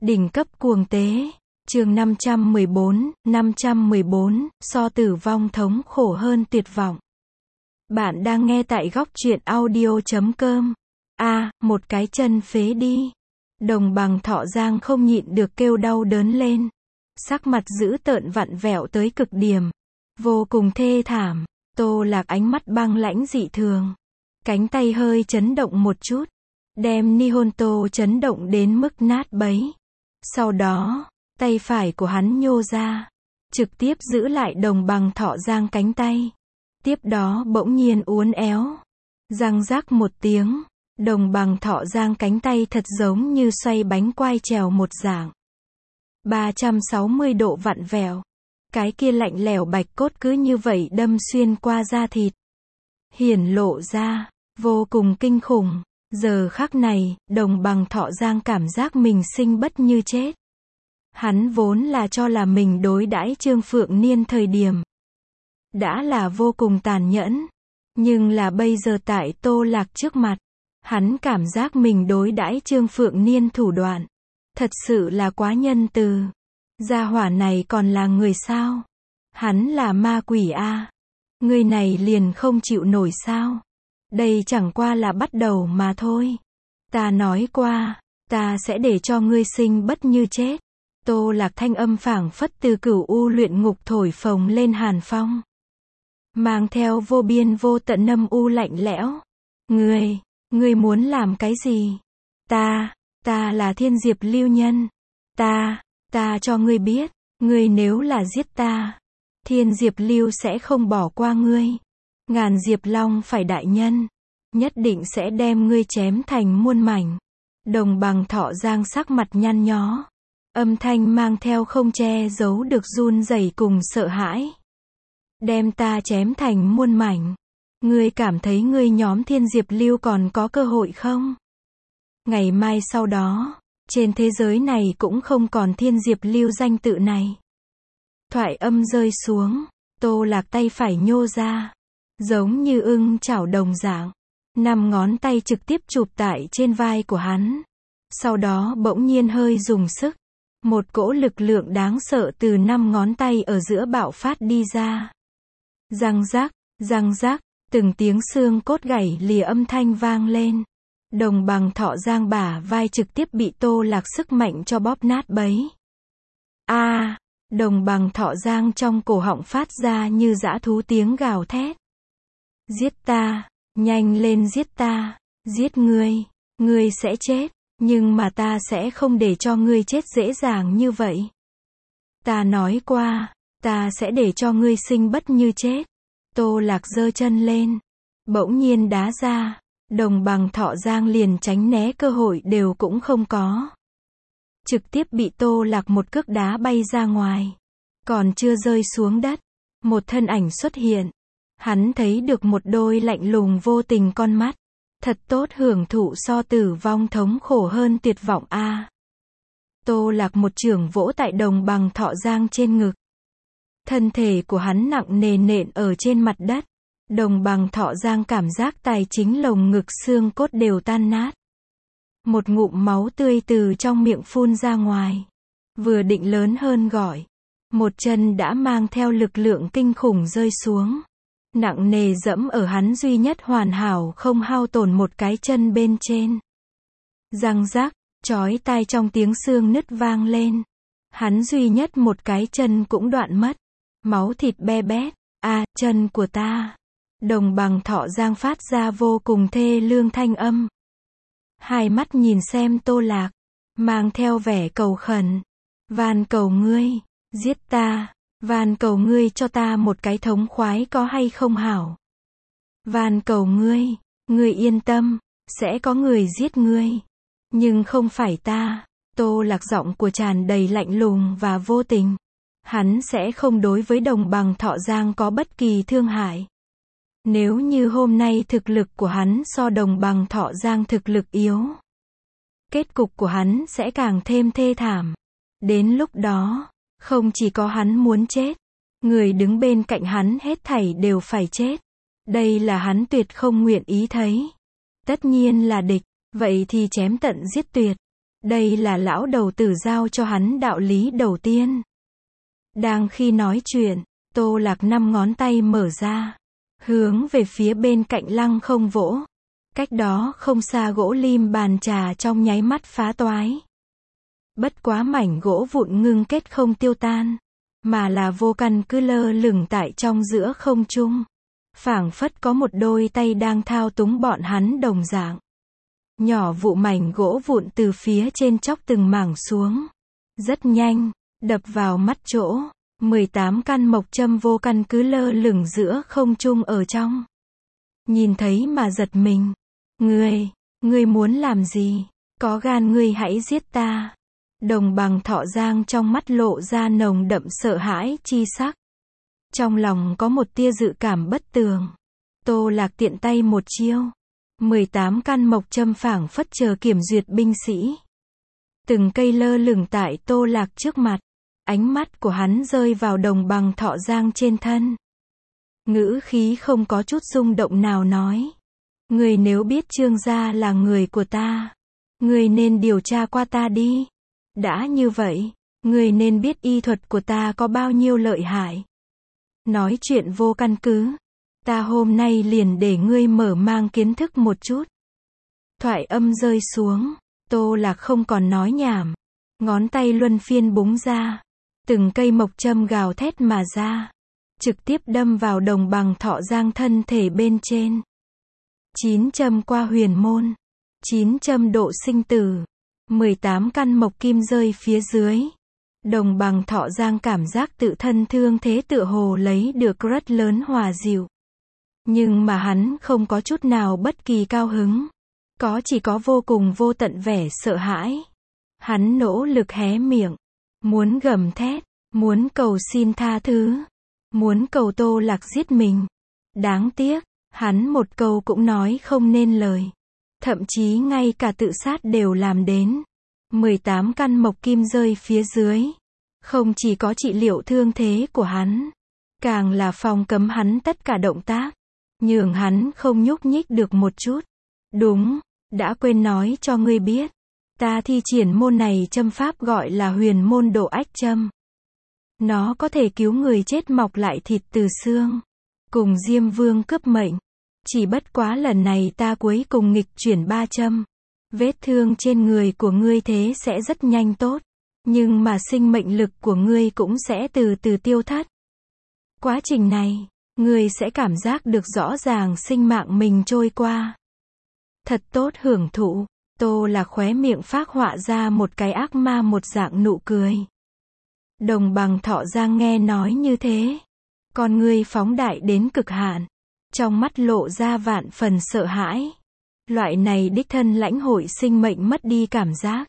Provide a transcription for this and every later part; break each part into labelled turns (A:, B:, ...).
A: Đỉnh cấp cuồng tế. Chương 514, so tử vong thống khổ hơn tuyệt vọng. Bạn đang nghe tại góc truyện audio.com. Một cái chân phế đi. Đồng bằng Thọ Giang không nhịn được kêu đau đớn lên. Sắc mặt dữ tợn vặn vẹo tới cực điểm. Vô cùng thê thảm. Tô Lạc ánh mắt băng lãnh dị thường. Cánh tay hơi chấn động một chút. Đem Nihonto chấn động đến mức nát bấy. Sau đó, tay phải của hắn nhô ra. Trực tiếp giữ lại đồng bằng Thọ Giang cánh tay. Tiếp đó bỗng nhiên uốn éo. Răng rác một tiếng. Đồng bằng Thọ Giang cánh tay thật giống như xoay bánh quai trèo một dạng. 360 độ vặn vẹo. Cái kia lạnh lẽo bạch cốt cứ như vậy đâm xuyên qua da thịt. Hiển lộ ra, vô cùng kinh khủng. Giờ khắc này, đồng bằng Thọ Giang cảm giác mình sinh bất như chết. Hắn vốn là cho là mình đối đãi Trương Phượng Niên thời điểm đã là vô cùng tàn nhẫn. Nhưng là bây giờ tại Tô Lạc trước mặt, hắn cảm giác mình đối đãi Trương Phượng Niên thủ đoạn thật sự là quá nhân từ. Gia hỏa này còn là người sao? Hắn là ma quỷ a. Người này liền không chịu nổi sao? Đây chẳng qua là bắt đầu mà thôi. Ta nói qua, ta sẽ để cho ngươi sinh bất như chết. Tô Lạc thanh âm phảng phất từ cửu u luyện ngục thổi phồng lên hàn phong. Mang theo vô biên vô tận âm u lạnh lẽo. Ngươi muốn làm cái gì? Ta là Thiên Diệp Lưu Nhân. Ta cho ngươi biết, ngươi nếu là giết ta, Thiên Diệp Lưu sẽ không bỏ qua ngươi. Ngàn Diệp Long phải đại nhân, nhất định sẽ đem ngươi chém thành muôn mảnh. Đồng bằng Thọ Giang sắc mặt nhăn nhó, âm thanh mang theo không che giấu được run rẩy cùng sợ hãi. Đem ta chém thành muôn mảnh. Ngươi cảm thấy ngươi nhóm Thiên Diệp Lưu còn có cơ hội không? Ngày mai sau đó, trên thế giới này cũng không còn Thiên Diệp Lưu danh tự này. Thoại âm rơi xuống, Tô Lạc tay phải nhô ra, giống như ưng chảo đồng dạng. 5 ngón tay trực tiếp chụp tại trên vai của hắn. Sau đó bỗng nhiên hơi dùng sức. Một cỗ lực lượng đáng sợ từ 5 ngón tay ở giữa bạo phát đi ra. Răng rác, từng tiếng xương cốt gãy lìa âm thanh vang lên. Đồng bằng Thọ Giang bả vai trực tiếp bị Tô Lạc sức mạnh cho bóp nát bấy. Đồng bằng Thọ Giang trong cổ họng phát ra như dã thú tiếng gào thét. Giết ta, nhanh lên giết ta, giết ngươi sẽ chết, nhưng mà ta sẽ không để cho ngươi chết dễ dàng như vậy. Ta nói qua, ta sẽ để cho ngươi sinh bất như chết. Tô Lạc giơ chân lên, bỗng nhiên đá ra, đồng bằng Thọ Giang liền tránh né cơ hội đều cũng không có. Trực tiếp bị Tô Lạc một cước đá bay ra ngoài. Còn chưa rơi xuống đất, một thân ảnh xuất hiện. Hắn thấy được một đôi lạnh lùng vô tình con mắt. Thật tốt hưởng thụ so tử vong thống khổ hơn tuyệt vọng a. Tô Lạc một chưởng vỗ tại đồng bằng Thọ Giang trên ngực. Thân thể của hắn nặng nề nện ở trên mặt đất. Đồng bằng Thọ Giang cảm giác tài chính lồng ngực xương cốt đều tan nát. Một ngụm máu tươi từ trong miệng phun ra ngoài. Vừa định lớn hơn gọi. Một chân đã mang theo lực lượng kinh khủng rơi xuống. Nặng nề dẫm ở hắn duy nhất hoàn hảo không hao tổn một cái chân bên trên. Răng rác, chói tai trong tiếng xương nứt vang lên. Hắn duy nhất một cái chân cũng đoạn mất. Máu thịt be bét. Chân của ta. Đồng bằng Thọ Giang phát ra vô cùng thê lương thanh âm. Hai mắt nhìn xem Tô Lạc, mang theo vẻ cầu khẩn. Van cầu ngươi, giết ta. Van cầu ngươi cho ta một cái thống khoái có hay không hảo. Van cầu ngươi yên tâm, sẽ có người giết ngươi. Nhưng không phải ta. Tô Lạc giọng của tràn đầy lạnh lùng và vô tình. Hắn sẽ không đối với đồng bằng Thọ Giang có bất kỳ thương hại. Nếu như hôm nay thực lực của hắn so đồng bằng Thọ Giang thực lực yếu, kết cục của hắn sẽ càng thêm thê thảm. Đến lúc đó, không chỉ có hắn muốn chết, người đứng bên cạnh hắn hết thảy đều phải chết. Đây là hắn tuyệt không nguyện ý thấy. Tất nhiên là địch, vậy thì chém tận giết tuyệt. Đây là lão đầu tử giao cho hắn đạo lý đầu tiên. Đang khi nói chuyện, Tô Lạc 5 ngón tay mở ra, hướng về phía bên cạnh lăng không vỗ. Cách đó không xa gỗ lim bàn trà trong nháy mắt phá toái. Bất quá mảnh gỗ vụn ngưng kết không tiêu tan, mà là vô căn cứ lơ lửng tại trong giữa không trung. Phảng phất có một đôi tay đang thao túng bọn hắn đồng dạng. Nhỏ vụ mảnh gỗ vụn từ phía trên chóc từng mảng xuống. Rất nhanh, đập vào mắt chỗ. 18 căn mộc châm vô căn cứ lơ lửng giữa không trung ở trong. Nhìn thấy mà giật mình. Ngươi muốn làm gì? Có gan ngươi hãy giết ta. Đồng Bằng Thọ Giang trong mắt lộ ra nồng đậm sợ hãi chi sắc. Trong lòng có một tia dự cảm bất tường. Tô Lạc tiện tay một chiêu. 18 căn mộc châm phảng phất chờ kiểm duyệt binh sĩ. Từng cây lơ lửng tại Tô Lạc trước mặt. Ánh mắt của hắn rơi vào Đồng Bằng Thọ Giang trên thân. Ngữ khí không có chút rung động nào nói. Ngươi nếu biết Trương gia là người của ta, ngươi nên điều tra qua ta đi. Đã như vậy, ngươi nên biết y thuật của ta có bao nhiêu lợi hại. Nói chuyện vô căn cứ. Ta hôm nay liền để ngươi mở mang kiến thức một chút. Thoại âm rơi xuống, Tô Lạc không còn nói nhảm. Ngón tay luân phiên búng ra. Từng cây mộc châm gào thét mà ra. Trực tiếp đâm vào Đồng Bằng Thọ Giang thân thể bên trên. 9 châm qua huyền môn. 9 châm độ sinh tử. 18 căn mộc kim rơi phía dưới. Đồng Bằng Thọ Giang cảm giác tự thân thương thế tựa hồ lấy được rất lớn hòa dịu. Nhưng mà hắn không có chút nào bất kỳ cao hứng. Chỉ có vô cùng vô tận vẻ sợ hãi. Hắn nỗ lực hé miệng. Muốn gầm thét. Muốn cầu xin tha thứ. Muốn cầu Tô Lạc giết mình. Đáng tiếc, hắn một câu cũng nói không nên lời. Thậm chí ngay cả tự sát đều làm đến. 18 căn mộc kim rơi phía dưới. Không chỉ có trị liệu thương thế của hắn. Càng là phòng cấm hắn tất cả động tác. Nhường hắn không nhúc nhích được một chút. Đúng, đã quên nói cho ngươi biết. Ta thi triển môn này châm pháp gọi là huyền môn độ ách châm. Nó có thể cứu người chết mọc lại thịt từ xương. Cùng Diêm Vương cướp mệnh. Chỉ bất quá lần này ta cuối cùng nghịch chuyển 3 châm. Vết thương trên người của ngươi thế sẽ rất nhanh tốt. Nhưng mà sinh mệnh lực của ngươi cũng sẽ từ từ tiêu thất. Quá trình này, ngươi sẽ cảm giác được rõ ràng sinh mạng mình trôi qua. Thật tốt hưởng thụ. Tô Lạc khóe miệng phác họa ra một cái ác ma một dạng nụ cười. Đồng Bằng Thọ Giang nghe nói như thế. Con ngươi phóng đại đến cực hạn. Trong mắt lộ ra vạn phần sợ hãi. Loại này đích thân lãnh hội sinh mệnh mất đi cảm giác.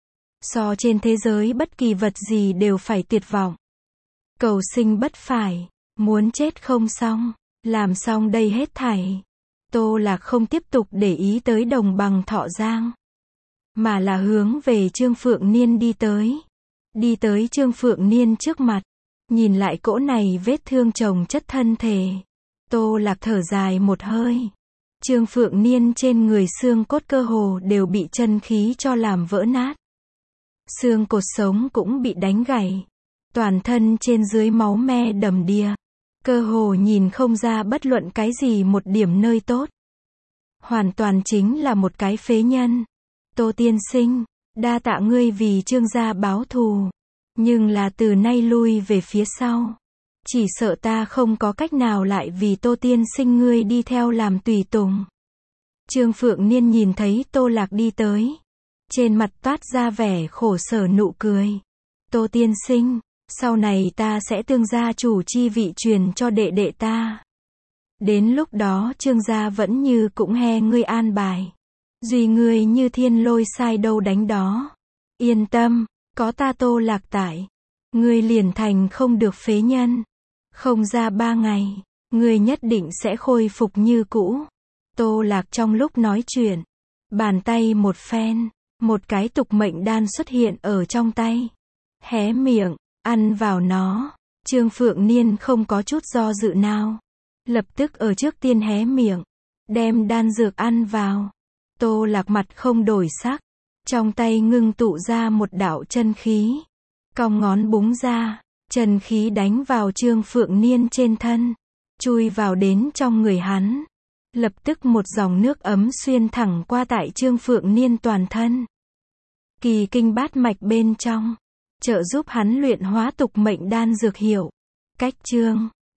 A: So trên thế giới bất kỳ vật gì đều phải tuyệt vọng. Cầu sinh bất phải. Muốn chết không xong. Làm xong đây hết thảy. Tô Lạc không tiếp tục để ý tới Đồng Bằng Thọ Giang. Mà là hướng về Trương Phượng Niên đi tới. Đi tới Trương Phượng Niên trước mặt. Nhìn lại cỗ này vết thương chồng chất thân thể. Tô Lạc thở dài một hơi. Trương Phượng Niên trên người xương cốt cơ hồ đều bị chân khí cho làm vỡ nát. Xương cột sống cũng bị đánh gãy. Toàn thân trên dưới máu me đầm đìa. Cơ hồ nhìn không ra bất luận cái gì một điểm nơi tốt. Hoàn toàn chính là một cái phế nhân. Tô tiên sinh, đa tạ ngươi vì Trương gia báo thù. Nhưng là từ nay lui về phía sau. Chỉ sợ ta không có cách nào lại vì Tô tiên sinh ngươi đi theo làm tùy tùng. Trương Phượng Niên nhìn thấy Tô Lạc đi tới. Trên mặt toát ra vẻ khổ sở nụ cười. Tô tiên sinh, sau này ta sẽ tương gia chủ chi vị truyền cho đệ đệ ta. Đến lúc đó Trương gia vẫn như cũng he ngươi an bài. Duy ngươi như thiên lôi sai đâu đánh đó. Yên tâm, có ta Tô Lạc tại. Ngươi liền thành không được phế nhân. Không ra 3 ngày, ngươi nhất định sẽ khôi phục như cũ. Tô Lạc trong lúc nói chuyện, bàn tay một phen, một cái tục mệnh đan xuất hiện ở trong tay. Hé miệng, ăn vào nó. Trương Phượng Niên không có chút do dự nào. Lập tức ở trước tiên hé miệng, đem đan dược ăn vào. Tô Lạc mặt không đổi sắc, Trong tay ngưng tụ ra một đạo chân khí. Cong ngón búng ra, chân khí đánh vào Trương Phượng Niên trên thân, chui vào đến trong người hắn. Lập tức một dòng nước ấm xuyên thẳng qua tại Trương Phượng Niên toàn thân. Kỳ kinh bát mạch bên trong, trợ giúp hắn luyện hóa tục mệnh đan dược hiệu. Cách chương